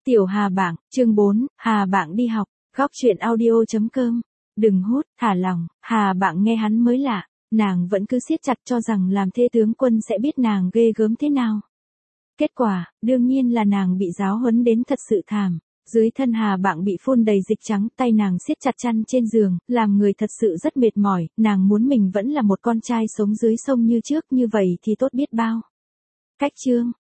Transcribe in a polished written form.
Tiểu Hà Bảng, chương 4, Hà Bảng đi học, góc truyện audio.com. Đừng hút, thả lòng, Hà Bảng nghe hắn mới lạ, nàng vẫn cứ siết chặt cho rằng làm thê tướng quân sẽ biết nàng ghê gớm thế nào. Kết quả, đương nhiên là nàng bị giáo huấn đến thật sự thảm. Dưới thân Hà Bảng bị phun đầy dịch trắng, tay nàng siết chặt chăn trên giường, làm người thật sự rất mệt mỏi, nàng muốn mình vẫn là một con trai sống dưới sông như trước, như vậy thì tốt biết bao. Cách chương